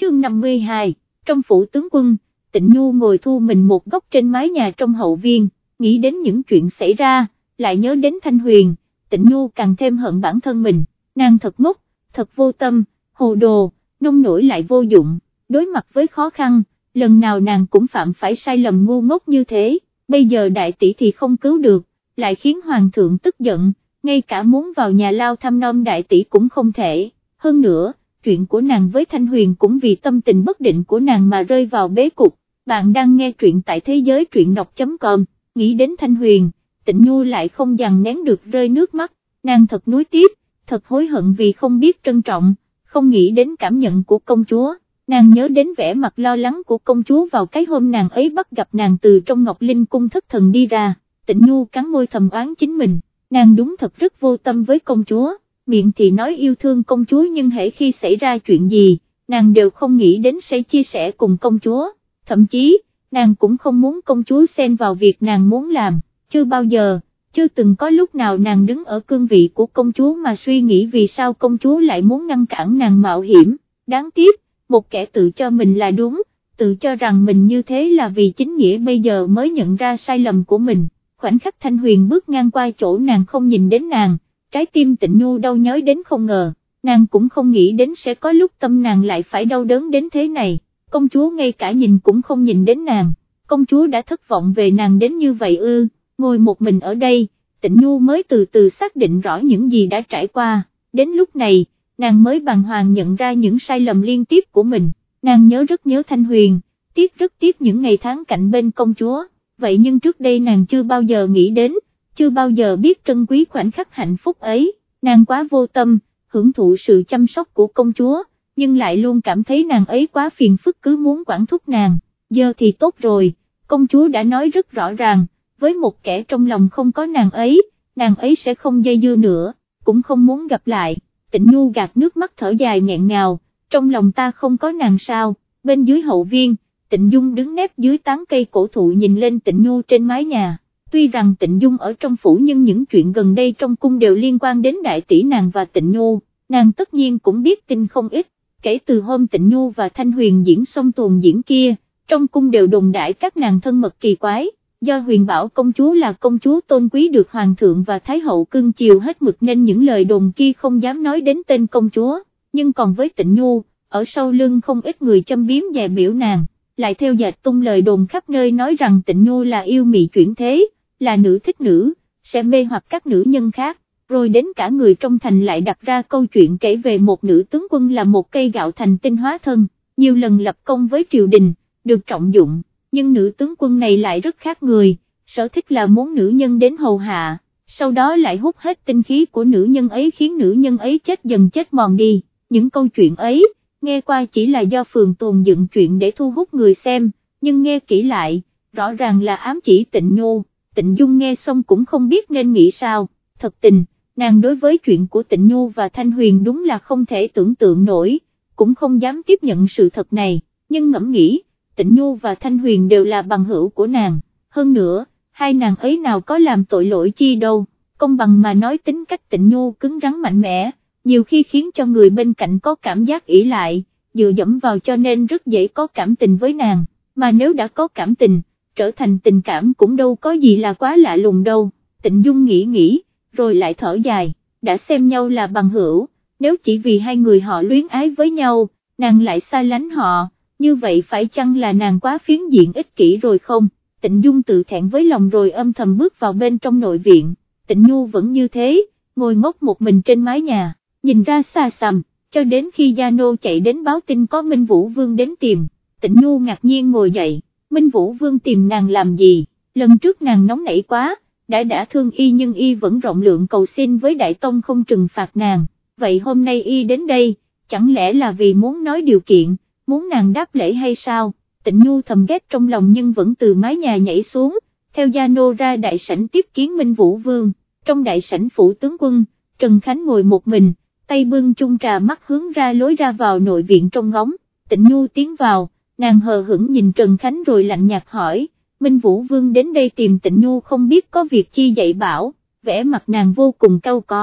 chương 52, trong phủ tướng quân, Tịnh Nhu ngồi thu mình một góc trên mái nhà trong hậu viên, nghĩ đến những chuyện xảy ra, lại nhớ đến Thanh Huyền, Tịnh Nhu càng thêm hận bản thân mình, nàng thật ngốc, thật vô tâm, hồ đồ, nông nổi lại vô dụng, đối mặt với khó khăn, lần nào nàng cũng phạm phải sai lầm ngu ngốc như thế, bây giờ đại tỷ thì không cứu được, lại khiến hoàng thượng tức giận, ngay cả muốn vào nhà lao thăm nom đại tỷ cũng không thể, hơn nữa, chuyện của nàng với Thanh Huyền cũng vì tâm tình bất định của nàng mà rơi vào bế cục. Bạn đang nghe truyện tại thế giới truyện đọc.com, nghĩ đến Thanh Huyền, Tịnh Nhu lại không dằn nén được rơi nước mắt, nàng thật nuối tiếc, thật hối hận vì không biết trân trọng, không nghĩ đến cảm nhận của công chúa, nàng nhớ đến vẻ mặt lo lắng của công chúa vào cái hôm nàng ấy bắt gặp nàng từ trong Ngọc Linh cung thất thần đi ra, Tịnh Nhu cắn môi thầm oán chính mình, nàng đúng thật rất vô tâm với công chúa, miệng thì nói yêu thương công chúa nhưng hễ khi xảy ra chuyện gì, nàng đều không nghĩ đến sẽ chia sẻ cùng công chúa. Thậm chí, nàng cũng không muốn công chúa xen vào việc nàng muốn làm, chưa bao giờ, chưa từng có lúc nào nàng đứng ở cương vị của công chúa mà suy nghĩ vì sao công chúa lại muốn ngăn cản nàng mạo hiểm, đáng tiếc, một kẻ tự cho mình là đúng, tự cho rằng mình như thế là vì chính nghĩa bây giờ mới nhận ra sai lầm của mình, khoảnh khắc Thanh Huyền bước ngang qua chỗ nàng không nhìn đến nàng, trái tim Tịnh Nhu đau nhói đến không ngờ, nàng cũng không nghĩ đến sẽ có lúc tâm nàng lại phải đau đớn đến thế này. Công chúa ngay cả nhìn cũng không nhìn đến nàng, công chúa đã thất vọng về nàng đến như vậy ư, ngồi một mình ở đây, Tịnh Nhu mới từ từ xác định rõ những gì đã trải qua, đến lúc này, nàng mới bàng hoàng nhận ra những sai lầm liên tiếp của mình, nàng rất nhớ Thanh Huyền, rất tiếc những ngày tháng cạnh bên công chúa, vậy nhưng trước đây nàng chưa bao giờ nghĩ đến, chưa bao giờ biết trân quý khoảnh khắc hạnh phúc ấy, nàng quá vô tâm, hưởng thụ sự chăm sóc của công chúa, nhưng lại luôn cảm thấy nàng ấy quá phiền phức cứ muốn quản thúc nàng, giờ thì tốt rồi, công chúa đã nói rất rõ ràng, với một kẻ trong lòng không có nàng ấy sẽ không dây dưa nữa, cũng không muốn gặp lại, Tịnh Nhu gạt nước mắt thở dài nghẹn ngào, trong lòng ta không có nàng sao, bên dưới hậu viên, Tịnh Dung đứng nép dưới tán cây cổ thụ nhìn lên Tịnh Nhu trên mái nhà, tuy rằng Tịnh Dung ở trong phủ nhưng những chuyện gần đây trong cung đều liên quan đến đại tỷ nàng và Tịnh Nhu, nàng tất nhiên cũng biết tin không ít. Kể từ hôm Tịnh Nhu và Thanh Huyền diễn xong tuồng diễn kia, trong cung đều đồn đại các nàng thân mật kỳ quái, do Huyền bảo công chúa là công chúa tôn quý được Hoàng thượng và Thái hậu cưng chiều hết mực nên những lời đồn kia không dám nói đến tên công chúa, nhưng còn với Tịnh Nhu, ở sau lưng không ít người châm biếm dè biểu nàng, lại theo dệt tung lời đồn khắp nơi nói rằng Tịnh Nhu là yêu mị chuyển thế, là nữ thích nữ, sẽ mê hoặc các nữ nhân khác. Rồi đến cả người trong thành lại đặt ra câu chuyện kể về một nữ tướng quân là một cây gạo thành tinh hóa thân, nhiều lần lập công với triều đình, được trọng dụng, nhưng nữ tướng quân này lại rất khác người, sở thích là muốn nữ nhân đến hầu hạ, sau đó lại hút hết tinh khí của nữ nhân ấy khiến nữ nhân ấy chết dần chết mòn đi, những câu chuyện ấy, nghe qua chỉ là do phường tuồng dựng chuyện để thu hút người xem, nhưng nghe kỹ lại, rõ ràng là ám chỉ Tịnh Nhu, Tịnh Dung nghe xong cũng không biết nên nghĩ sao, thật tình. Nàng đối với chuyện của Tịnh Nhu và Thanh Huyền đúng là không thể tưởng tượng nổi, cũng không dám tiếp nhận sự thật này, nhưng ngẫm nghĩ, Tịnh Nhu và Thanh Huyền đều là bằng hữu của nàng, hơn nữa, hai nàng ấy nào có làm tội lỗi chi đâu, công bằng mà nói tính cách Tịnh Nhu cứng rắn mạnh mẽ, nhiều khi khiến cho người bên cạnh có cảm giác ỷ lại, dựa dẫm vào cho nên rất dễ có cảm tình với nàng, mà nếu đã có cảm tình, trở thành tình cảm cũng đâu có gì là quá lạ lùng đâu, Tịnh Dung nghĩ, rồi lại thở dài, đã xem nhau là bằng hữu, nếu chỉ vì hai người họ luyến ái với nhau, nàng lại xa lánh họ, như vậy phải chăng là nàng quá phiến diện ích kỷ rồi không? Tịnh Dung tự thẹn với lòng rồi âm thầm bước vào bên trong nội viện, Tịnh Nhu vẫn như thế, ngồi ngốc một mình trên mái nhà, nhìn ra xa xăm, cho đến khi Gia Nô chạy đến báo tin có Minh Vũ Vương đến tìm, Tịnh Nhu ngạc nhiên ngồi dậy, Minh Vũ Vương tìm nàng làm gì, lần trước nàng nóng nảy quá, đã thương y nhưng y vẫn rộng lượng cầu xin với Đại Tông không trừng phạt nàng, vậy hôm nay y đến đây, chẳng lẽ là vì muốn nói điều kiện, muốn nàng đáp lễ hay sao? Tịnh Nhu thầm ghét trong lòng nhưng vẫn từ mái nhà nhảy xuống, theo Gia Nô ra đại sảnh tiếp kiến Minh Vũ Vương, trong đại sảnh phủ tướng quân, Trần Khánh ngồi một mình, tay bưng chung trà mắt hướng ra lối ra vào nội viện trong ngóng, Tịnh Nhu tiến vào, nàng hờ hững nhìn Trần Khánh rồi lạnh nhạt hỏi, Minh Vũ Vương đến đây tìm Tịnh Nhu không biết có việc chi dạy bảo, vẻ mặt nàng vô cùng cau có,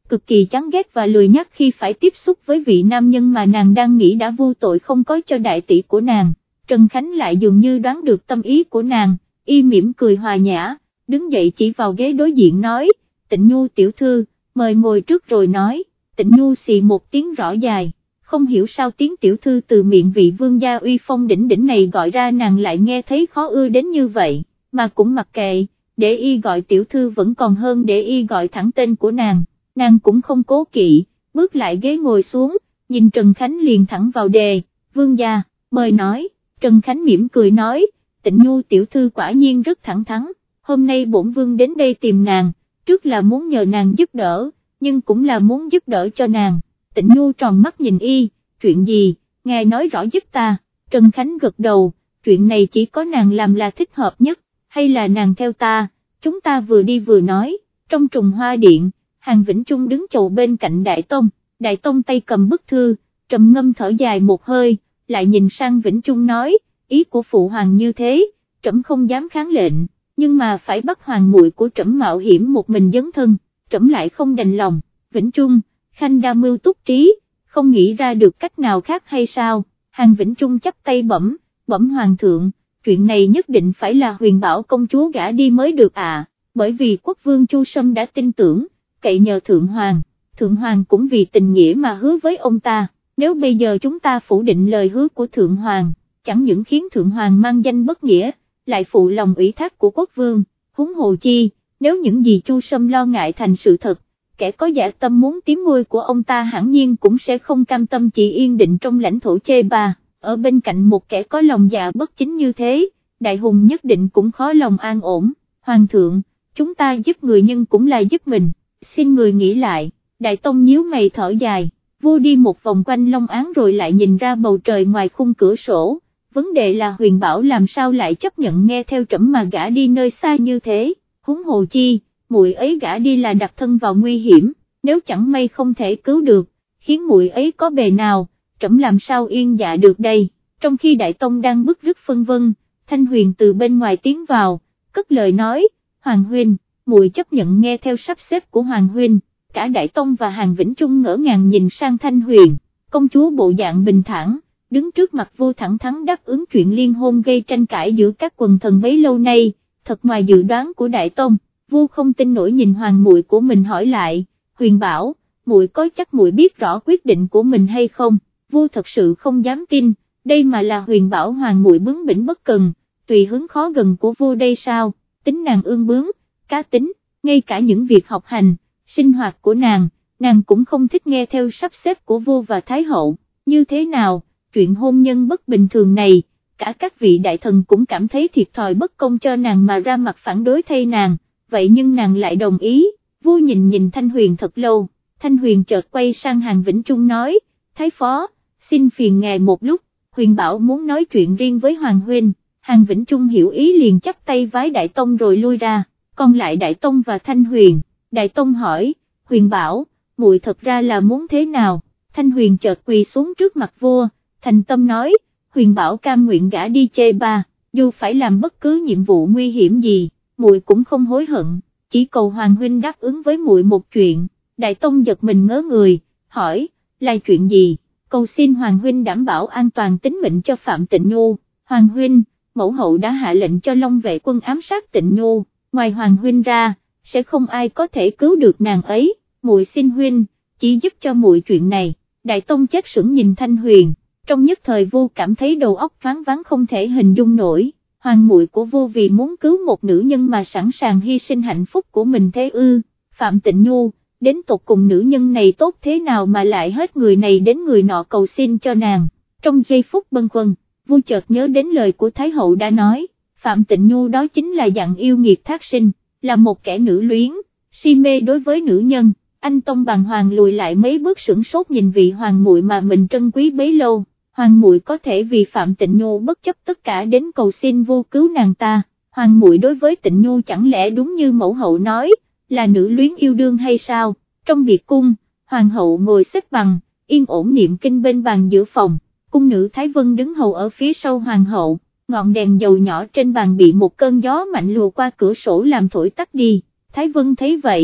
cực kỳ chán ghét và lười nhác khi phải tiếp xúc với vị nam nhân mà nàng đang nghĩ đã vô tội không có cho đại tỷ của nàng. Trần Khánh lại dường như đoán được tâm ý của nàng, y mỉm cười hòa nhã, đứng dậy chỉ vào ghế đối diện nói, Tịnh Nhu tiểu thư, mời ngồi trước rồi nói. Tịnh Nhu xì một tiếng rõ dài, không hiểu sao tiếng tiểu thư từ miệng vị vương gia uy phong đỉnh đỉnh này gọi ra nàng lại nghe thấy khó ưa đến như vậy, mà cũng mặc kệ, để y gọi tiểu thư vẫn còn hơn để y gọi thẳng tên của nàng cũng không cố kỵ, bước lại ghế ngồi xuống, nhìn Trần Khánh liền thẳng vào đề, vương gia, mời nói. Trần Khánh mỉm cười nói, Tịnh Nhu tiểu thư quả nhiên rất thẳng thắn, hôm nay bổn vương đến đây tìm nàng, trước là muốn nhờ nàng giúp đỡ, nhưng cũng là muốn giúp đỡ cho nàng. Tịnh Nhu tròn mắt nhìn y, chuyện gì, ngài nói rõ giúp ta. Trần Khánh gật đầu, chuyện này chỉ có nàng làm là thích hợp nhất, hay là nàng theo ta, chúng ta vừa đi vừa nói. Trong Trùng Hoa Điện, Hàn Vĩnh Trung đứng chầu bên cạnh Đại Tông tay cầm bức thư, trầm ngâm thở dài một hơi, lại nhìn sang Vĩnh Trung nói, ý của phụ hoàng như thế, trẫm không dám kháng lệnh, nhưng mà phải bắt hoàng muội của trẫm mạo hiểm một mình dấn thân, trẫm lại không đành lòng. Vĩnh Trung, khanh đa mưu túc trí, không nghĩ ra được cách nào khác hay sao? Hàn Vĩnh Trung chắp tay bẩm hoàng thượng, chuyện này nhất định phải là Huyền Bảo công chúa gả đi mới được bởi vì quốc vương Chu Sâm đã tin tưởng, cậy nhờ thượng hoàng cũng vì tình nghĩa mà hứa với ông ta, nếu bây giờ chúng ta phủ định lời hứa của thượng hoàng, chẳng những khiến thượng hoàng mang danh bất nghĩa, lại phụ lòng ủy thác của quốc vương, huống hồ chi, nếu những gì Chu Sâm lo ngại thành sự thật, kẻ có dạ tâm muốn tiếm ngôi của ông ta hẳn nhiên cũng sẽ không cam tâm chỉ yên định trong lãnh thổ chê bà, ở bên cạnh một kẻ có lòng dạ bất chính như thế, đại hùng nhất định cũng khó lòng an ổn. Hoàng thượng, chúng ta giúp người nhưng cũng là giúp mình, xin người nghĩ lại. Đại Tông nhíu mày thở dài, vua đi một vòng quanh Long Án rồi lại nhìn ra bầu trời ngoài khung cửa sổ, vấn đề là Huyền Bảo làm sao lại chấp nhận nghe theo trẫm mà gả đi nơi xa như thế, huống hồ chi, muội ấy gả đi là đặt thân vào nguy hiểm, nếu chẳng may không thể cứu được, khiến muội ấy có bề nào, trẫm làm sao yên dạ được đây. Trong khi Đại Tông đang bức rứt phân vân, Thanh Huyền từ bên ngoài tiến vào, cất lời nói, Hoàng huynh, muội chấp nhận nghe theo sắp xếp của Hoàng huynh. Cả Đại Tông và Hàn Vĩnh Trung ngỡ ngàng nhìn sang Thanh Huyền, công chúa bộ dạng bình thản, đứng trước mặt vua thẳng thắn đáp ứng chuyện liên hôn gây tranh cãi giữa các quần thần bấy lâu nay, thật ngoài dự đoán của Đại Tông. Vua không tin nổi nhìn hoàng muội của mình hỏi lại, Huyền Bảo, muội có chắc muội biết rõ quyết định của mình hay không? Vua thật sự không dám tin, đây mà là Huyền Bảo hoàng muội bướng bỉnh bất cần, tùy hứng khó gần của vua đây sao? Tính nàng ương bướng, cá tính, ngay cả những việc học hành, sinh hoạt của nàng cũng không thích nghe theo sắp xếp của vua và thái hậu. Như thế nào, chuyện hôn nhân bất bình thường này, cả các vị đại thần cũng cảm thấy thiệt thòi bất công cho nàng mà ra mặt phản đối thay nàng, vậy nhưng nàng lại đồng ý. Vua nhìn Thanh Huyền thật lâu, Thanh Huyền chợt quay sang Hàn Vĩnh Trung nói, Thái phó, xin phiền ngài một lúc, Huyền Bảo muốn nói chuyện riêng với Hoàng huynh. Hàn Vĩnh Trung hiểu ý liền chắp tay vái Đại Tông rồi lui ra, còn lại Đại Tông và Thanh Huyền. Đại Tông hỏi, Huyền Bảo, muội thật ra là muốn thế nào? Thanh Huyền chợt quỳ xuống trước mặt vua, thành tâm nói, Huyền Bảo cam nguyện gả đi chê ba, dù phải làm bất cứ nhiệm vụ nguy hiểm gì, muội cũng không hối hận, chỉ cầu Hoàng huynh đáp ứng với muội một chuyện. Đại Tông giật mình ngớ người, hỏi, là chuyện gì? Cầu xin Hoàng huynh đảm bảo an toàn tính mệnh cho Phạm Tịnh Nhu. Hoàng huynh, mẫu hậu đã hạ lệnh cho Long vệ quân ám sát Tịnh Nhu, ngoài Hoàng huynh ra, sẽ không ai có thể cứu được nàng ấy, muội xin huynh, chỉ giúp cho muội chuyện này. Đại Tông chết sững nhìn Thanh Huyền, trong nhất thời vua cảm thấy đầu óc thoáng váng không thể hình dung nổi, hoàng muội của vua vì muốn cứu một nữ nhân mà sẵn sàng hy sinh hạnh phúc của mình thế ư? Phạm Tịnh Nhu, đến tột cùng nữ nhân này tốt thế nào mà lại hết người này đến người nọ cầu xin cho nàng. Trong giây phút bâng khuâng, vua chợt nhớ đến lời của Thái hậu đã nói, Phạm Tịnh Nhu đó chính là dạng yêu nghiệt thác sinh, là một kẻ nữ luyến, si mê đối với nữ nhân. Anh Tông bàng hoàng lùi lại mấy bước sửng sốt nhìn vị hoàng muội mà mình trân quý bấy lâu, hoàng muội có thể vì Phạm Tịnh Nhu bất chấp tất cả đến cầu xin vua cứu nàng ta. Hoàng muội đối với Tịnh Nhu chẳng lẽ đúng như mẫu hậu nói, là nữ luyến yêu đương hay sao? Trong biệt cung, hoàng hậu ngồi xếp bằng, yên ổn niệm kinh bên bàn giữa phòng, cung nữ Thái Vân đứng hầu ở phía sau hoàng hậu, ngọn đèn dầu nhỏ trên bàn bị một cơn gió mạnh lùa qua cửa sổ làm thổi tắt đi. Thái Vân thấy vậy,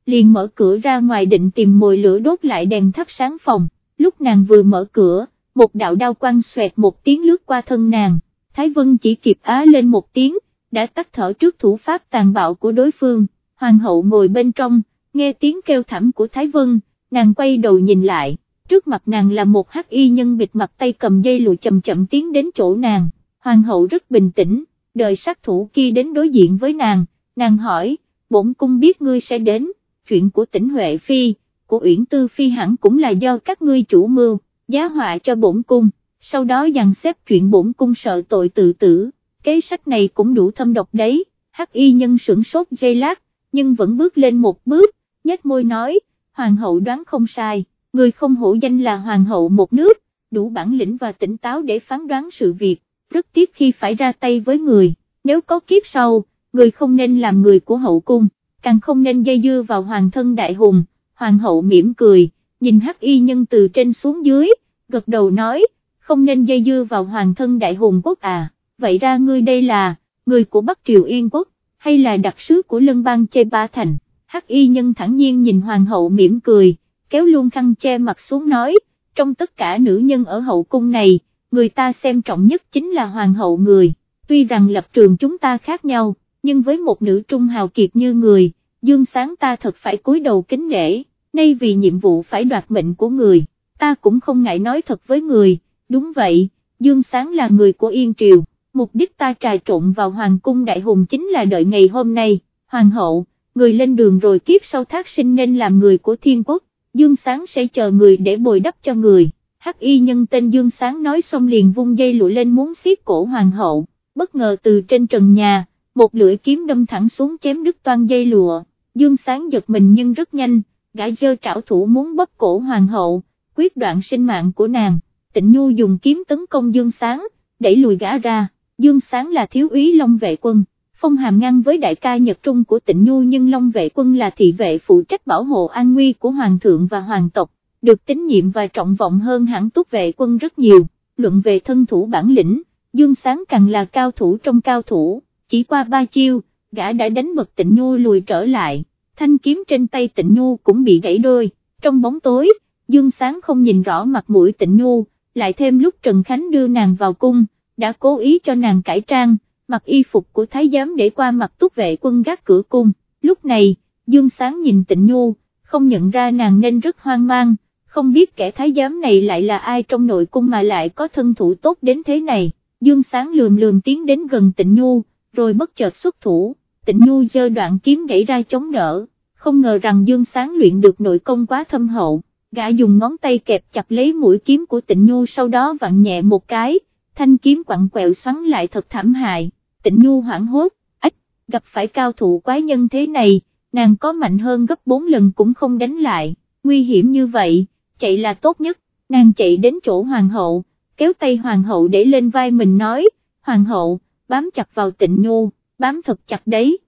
liền mở cửa ra ngoài định tìm mồi lửa đốt lại đèn thắp sáng phòng, lúc nàng vừa mở cửa, một đạo đao quang xoẹt một tiếng lướt qua thân nàng, Thái Vân chỉ kịp á lên một tiếng, đã tắt thở trước thủ pháp tàn bạo của đối phương, hoàng hậu ngồi bên trong, nghe tiếng kêu thảm của Thái Vân, nàng quay đầu nhìn lại, trước mặt nàng là một hắc y nhân bịt mặt tay cầm dây lụa chậm chậm tiến đến chỗ nàng, hoàng hậu rất bình tĩnh, đợi sát thủ kia đến đối diện với nàng hỏi, bổn cung biết ngươi sẽ đến, chuyện của Tĩnh Huệ Phi, của Uyển Tư Phi hẳn cũng là do các ngươi chủ mưu, giá họa cho bổn cung, sau đó dàn xếp chuyện bổn cung sợ tội tự tử, kế sách này cũng đủ thâm độc đấy, hắc y nhân sửng sốt giây lát, nhưng vẫn bước lên một bước, nhếch môi nói, hoàng hậu đoán không sai, người không hổ danh là hoàng hậu một nước, đủ bản lĩnh và tỉnh táo để phán đoán sự việc, rất tiếc khi phải ra tay với người, nếu có kiếp sau, người không nên làm người của hậu cung, càng không nên dây dưa vào hoàng thân đại hùng, hoàng hậu mỉm cười, nhìn hắc y nhân từ trên xuống dưới, gật đầu nói, không nên dây dưa vào hoàng thân đại hùng quốc à, vậy ra ngươi đây là, người của Bắc Triều Yên quốc, hay là đặc sứ của lân bang Chê Ba Thành, hắc y nhân thản nhiên nhìn hoàng hậu mỉm cười, kéo luôn khăn che mặt xuống nói, trong tất cả nữ nhân ở hậu cung này, người ta xem trọng nhất chính là hoàng hậu người, tuy rằng lập trường chúng ta khác nhau, nhưng với một nữ trung hào kiệt như người, Dương Sáng ta thật phải cúi đầu kính nể, nay vì nhiệm vụ phải đoạt mệnh của người, ta cũng không ngại nói thật với người, đúng vậy, Dương Sáng là người của Yên Triều, mục đích ta trà trộn vào hoàng cung đại hùng chính là đợi ngày hôm nay, hoàng hậu, người lên đường rồi kiếp sau thác sinh nên làm người của thiên quốc, Dương Sáng sẽ chờ người để bồi đắp cho người. Hắc y nhân tên Dương Sáng nói xong liền vung dây lụa lên muốn xiết cổ hoàng hậu, bất ngờ từ trên trần nhà, một lưỡi kiếm đâm thẳng xuống chém đứt toan dây lụa, Dương Sáng giật mình nhưng rất nhanh, gã giơ trảo thủ muốn bóp cổ hoàng hậu, quyết đoạn sinh mạng của nàng, Tịnh Nhu dùng kiếm tấn công Dương Sáng, đẩy lùi gã ra, Dương Sáng là thiếu úy Long Vệ Quân, phong hàm ngang với đại ca Nhật Trung của Tịnh Nhu nhưng Long Vệ Quân là thị vệ phụ trách bảo hộ an nguy của hoàng thượng và hoàng tộc, được tín nhiệm và trọng vọng hơn hẳn Túc Vệ Quân rất nhiều, luận về thân thủ bản lĩnh, Dương Sáng càng là cao thủ trong cao thủ, chỉ qua 3 chiêu, gã đã đánh bật Tịnh Nhu lùi trở lại, thanh kiếm trên tay Tịnh Nhu cũng bị gãy đôi, trong bóng tối, Dương Sáng không nhìn rõ mặt mũi Tịnh Nhu, lại thêm lúc Trần Khánh đưa nàng vào cung, đã cố ý cho nàng cải trang, mặc y phục của thái giám để qua mặt Túc Vệ Quân gác cửa cung, lúc này, Dương Sáng nhìn Tịnh Nhu, không nhận ra nàng nên rất hoang mang, không biết kẻ thái giám này lại là ai trong nội cung mà lại có thân thủ tốt đến thế này, Dương Sáng lườm lườm tiến đến gần Tịnh Nhu, rồi bất chợt xuất thủ, Tịnh Nhu giơ đoạn kiếm gãy ra chống đỡ, không ngờ rằng Dương Sáng luyện được nội công quá thâm hậu, gã dùng ngón tay kẹp chặt lấy mũi kiếm của Tịnh Nhu sau đó vặn nhẹ một cái, thanh kiếm quặn quẹo xoắn lại thật thảm hại, Tịnh Nhu hoảng hốt, ách, gặp phải cao thủ quái nhân thế này, nàng có mạnh hơn gấp 4 lần cũng không đánh lại, nguy hiểm như vậy, chạy là tốt nhất, nàng chạy đến chỗ hoàng hậu, kéo tay hoàng hậu để lên vai mình nói, hoàng hậu, bám chặt vào Tịnh Nhu, bám thật chặt đấy,